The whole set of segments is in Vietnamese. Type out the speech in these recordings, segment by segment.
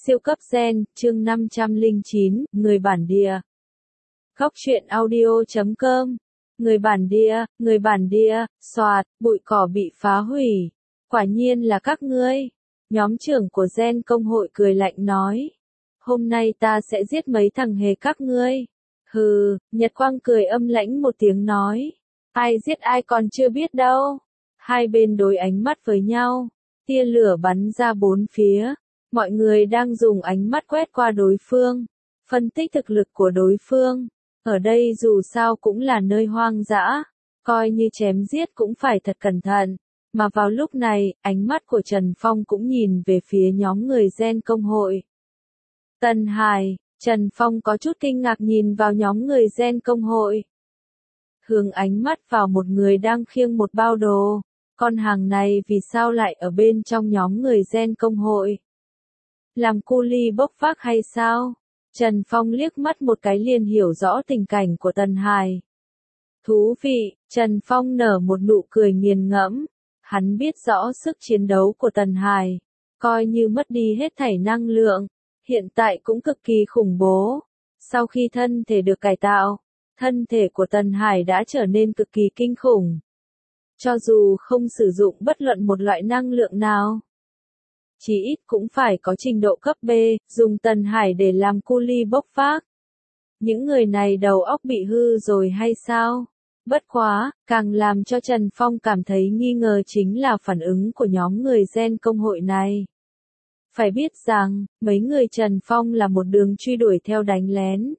Siêu cấp gen, chương 509, người bản địa. Góc truyện audio.com. Người bản địa, soạt, bụi cỏ bị phá hủy. Quả nhiên là các ngươi. Nhóm trưởng của gen công hội cười lạnh nói. Hôm nay ta sẽ giết mấy thằng hề các ngươi. Hừ, Nhật Quang cười âm lãnh một tiếng nói. Ai giết ai còn chưa biết đâu. Hai bên đối ánh mắt với nhau. Tia lửa bắn ra bốn phía. Mọi người đang dùng ánh mắt quét qua đối phương, phân tích thực lực của đối phương. Ở đây dù sao cũng là nơi hoang dã, coi như chém giết cũng phải thật cẩn thận. Mà vào lúc này, ánh mắt của Trần Phong cũng nhìn về phía nhóm người gen công hội. Tân Hải, Trần Phong có chút kinh ngạc nhìn vào nhóm người gen công hội. Hướng ánh mắt vào một người đang khiêng một bao đồ. Con hàng này vì sao lại ở bên trong nhóm người gen công hội? Làm cu li bốc vác hay sao? Trần Phong liếc mắt một cái liền hiểu rõ tình cảnh của Tân Hải. Thú vị, Trần Phong nở một nụ cười nghiền ngẫm. Hắn biết rõ sức chiến đấu của Tân Hải. Coi như mất đi hết thảy năng lượng, hiện tại cũng cực kỳ khủng bố. Sau khi thân thể được cải tạo, thân thể của Tân Hải đã trở nên cực kỳ kinh khủng. Cho dù không sử dụng bất luận một loại năng lượng nào, chí ít cũng phải có trình độ cấp B, dùng Tân Hải để làm cu li bốc vác. Những người này đầu óc bị hư rồi hay sao? Bất quá, càng làm cho Trần Phong cảm thấy nghi ngờ chính là phản ứng của nhóm người gen công hội này. Phải biết rằng, mấy người Trần Phong là một đường truy đuổi theo đánh lén.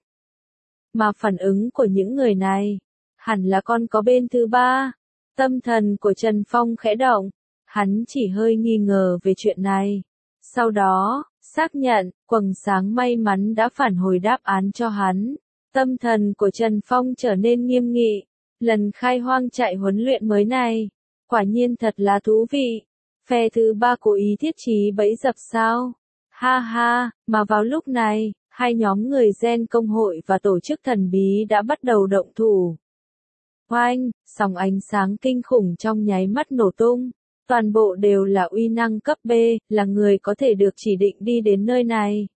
Mà phản ứng của những người này, hẳn là còn có bên thứ ba. Tâm thần của Trần Phong khẽ động. Hắn chỉ hơi nghi ngờ về chuyện này. Sau đó, xác nhận, quầng sáng may mắn đã phản hồi đáp án cho hắn. Tâm thần của Trần Phong trở nên nghiêm nghị. Lần khai hoang chạy huấn luyện mới này, quả nhiên thật là thú vị. Phe thứ ba cố ý thiết trí bẫy dập sao? Ha ha, mà vào lúc này, hai nhóm người gen công hội và tổ chức thần bí đã bắt đầu động thủ. Oanh, sóng ánh sáng kinh khủng trong nháy mắt nổ tung. Toàn bộ đều là uy năng cấp B, là người có thể được chỉ định đi đến nơi này.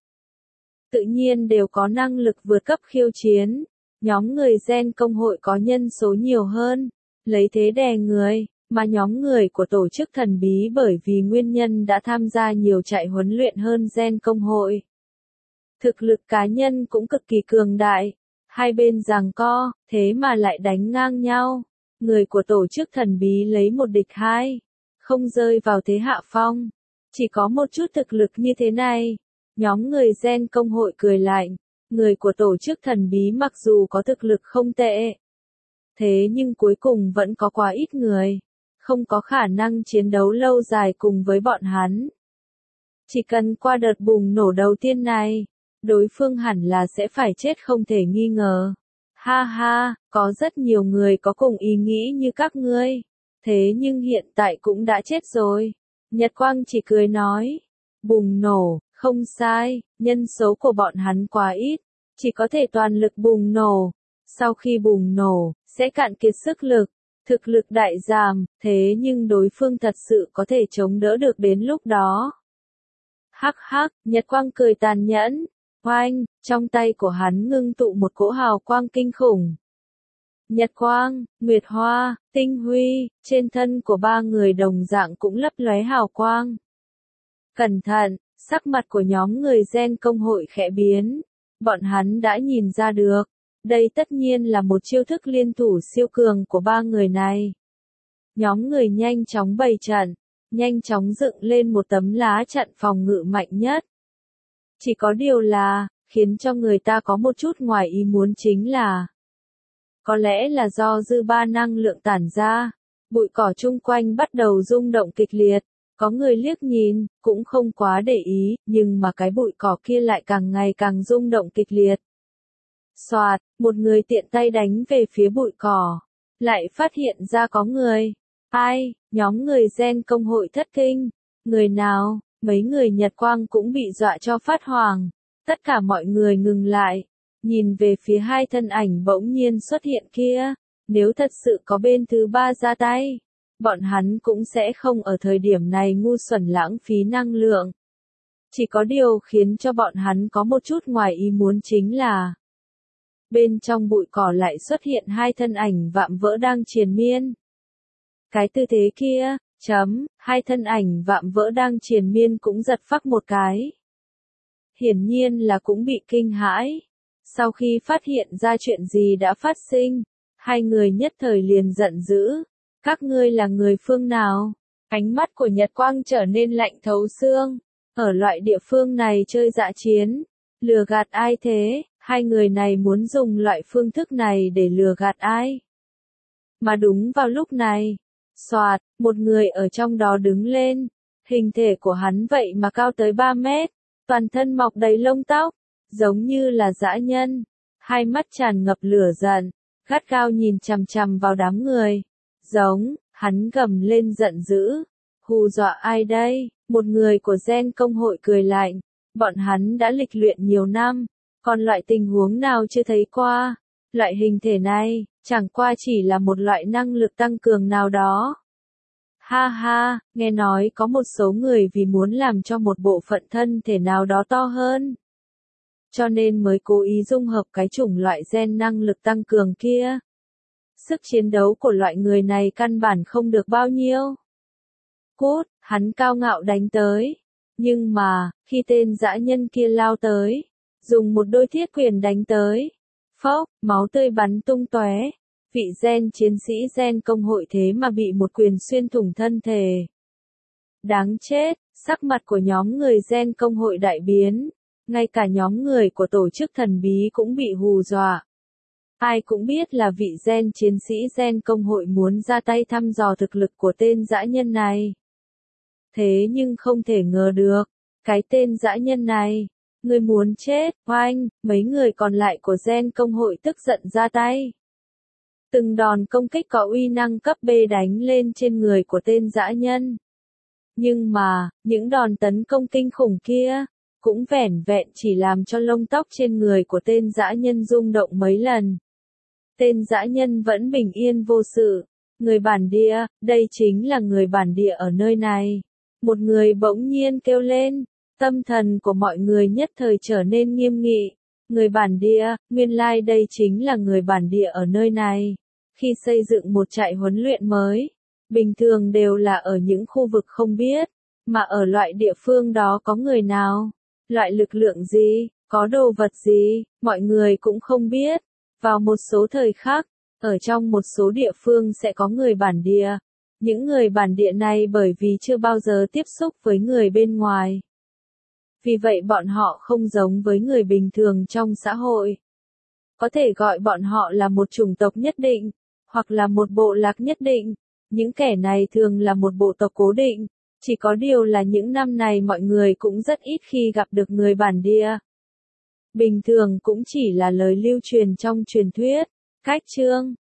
Tự nhiên đều có năng lực vượt cấp khiêu chiến. Nhóm người gen công hội có nhân số nhiều hơn, lấy thế đè người, mà nhóm người của tổ chức thần bí bởi vì nguyên nhân đã tham gia nhiều chạy huấn luyện hơn gen công hội. Thực lực cá nhân cũng cực kỳ cường đại. Hai bên giằng co, thế mà lại đánh ngang nhau. Người của tổ chức thần bí lấy một địch hai, không rơi vào thế hạ phong. Chỉ có một chút thực lực như thế này. Nhóm người gen công hội cười lạnh. Người của tổ chức thần bí mặc dù có thực lực không tệ, thế nhưng cuối cùng vẫn có quá ít người, không có khả năng chiến đấu lâu dài cùng với bọn hắn. Chỉ cần qua đợt bùng nổ đầu tiên này, đối phương hẳn là sẽ phải chết không thể nghi ngờ. Ha ha, có rất nhiều người có cùng ý nghĩ như các ngươi, thế nhưng hiện tại cũng đã chết rồi. Nhật Quang chỉ cười nói, bùng nổ, không sai, nhân số của bọn hắn quá ít, chỉ có thể toàn lực bùng nổ. Sau khi bùng nổ, sẽ cạn kiệt sức lực, thực lực đại giảm, thế nhưng đối phương thật sự có thể chống đỡ được đến lúc đó. Hắc hắc, Nhật Quang cười tàn nhẫn. Oanh, trong tay của hắn ngưng tụ một cỗ hào quang kinh khủng. Nhật Quang, Nguyệt Hoa, Tinh Huy, trên thân của ba người đồng dạng cũng lấp lóe hào quang. Cẩn thận, sắc mặt của nhóm người gen công hội khẽ biến. Bọn hắn đã nhìn ra được. Đây tất nhiên là một chiêu thức liên thủ siêu cường của ba người này. Nhóm người nhanh chóng bày trận, nhanh chóng dựng lên một tấm lá chặn phòng ngự mạnh nhất. Chỉ có điều là, khiến cho người ta có một chút ngoài ý muốn chính là, có lẽ là do dư ba năng lượng tản ra, bụi cỏ chung quanh bắt đầu rung động kịch liệt. Có người liếc nhìn, cũng không quá để ý, nhưng mà cái bụi cỏ kia lại càng ngày càng rung động kịch liệt. Soạt, một người tiện tay đánh về phía bụi cỏ, lại phát hiện ra có người. Ai, nhóm người gen công hội thất kinh. Người nào? Mấy người Nhật Quang cũng bị dọa cho phát hoảng. Tất cả mọi người ngừng lại, nhìn về phía hai thân ảnh bỗng nhiên xuất hiện kia. Nếu thật sự có bên thứ ba ra tay, bọn hắn cũng sẽ không ở thời điểm này ngu xuẩn lãng phí năng lượng. Chỉ có điều khiến cho bọn hắn có một chút ngoài ý muốn chính là bên trong bụi cỏ lại xuất hiện hai thân ảnh vạm vỡ đang triền miên. Cái tư thế kia, hai thân ảnh vạm vỡ đang triền miên cũng giật phắc một cái. Hiển nhiên là cũng bị kinh hãi. Sau khi phát hiện ra chuyện gì đã phát sinh, hai người nhất thời liền giận dữ. Các ngươi là người phương nào? Ánh mắt của Nhật Quang trở nên lạnh thấu xương. Ở loại địa phương này chơi dã chiến, lừa gạt ai thế? Hai người này muốn dùng loại phương thức này để lừa gạt ai? Mà đúng vào lúc này, xoạt, một người ở trong đó đứng lên. Hình thể của hắn vậy mà cao tới 3 mét, toàn thân mọc đầy lông tóc, giống như là dã nhân. Hai mắt tràn ngập lửa giận, gắt gao nhìn chằm chằm vào đám người. Hắn gầm lên giận dữ. Hù dọa ai đây? Một người của Gen công hội cười lạnh. Bọn hắn đã lịch luyện nhiều năm, còn loại tình huống nào chưa thấy qua. Loại hình thể này, chẳng qua chỉ là một loại năng lực tăng cường nào đó. Ha ha, nghe nói có một số người vì muốn làm cho một bộ phận thân thể nào đó to hơn, cho nên mới cố ý dung hợp cái chủng loại gen năng lực tăng cường kia. Sức chiến đấu của loại người này căn bản không được bao nhiêu. Cút, hắn cao ngạo đánh tới. Nhưng mà, khi tên dã nhân kia lao tới, dùng một đôi thiết quyền đánh tới. Phốc, máu tươi bắn tung tóe. Vị gen chiến sĩ gen công hội thế mà bị một quyền xuyên thủng thân thể. Đáng chết, sắc mặt của nhóm người gen công hội đại biến. Ngay cả nhóm người của tổ chức thần bí cũng bị hù dọa. Ai cũng biết là vị gen chiến sĩ gen công hội muốn ra tay thăm dò thực lực của tên dã nhân này. Thế nhưng không thể ngờ được, cái tên dã nhân này, người muốn chết, oanh, mấy người còn lại của gen công hội tức giận ra tay. Từng đòn công kích có uy năng cấp B đánh lên trên người của tên dã nhân. Nhưng mà, những đòn tấn công kinh khủng kia, cũng vẻn vẹn chỉ làm cho lông tóc trên người của tên dã nhân rung động mấy lần. Tên dã nhân vẫn bình yên vô sự. Người bản địa, đây chính là người bản địa ở nơi này. Một người bỗng nhiên kêu lên, tâm thần của mọi người nhất thời trở nên nghiêm nghị. Người bản địa, nguyên lai đây chính là người bản địa ở nơi này. Khi xây dựng một trại huấn luyện mới, bình thường đều là ở những khu vực không biết, mà ở loại địa phương đó có người nào, loại lực lượng gì, có đồ vật gì, mọi người cũng không biết. Vào một số thời khắc, ở trong một số địa phương sẽ có người bản địa. Những người bản địa này bởi vì chưa bao giờ tiếp xúc với người bên ngoài. Vì vậy bọn họ không giống với người bình thường trong xã hội. Có thể gọi bọn họ là một chủng tộc nhất định, hoặc là một bộ lạc nhất định. Những kẻ này thường là một bộ tộc cố định. Chỉ có điều là những năm này mọi người cũng rất ít khi gặp được người bản địa. Bình thường cũng chỉ là lời lưu truyền trong truyền thuyết. Cách chương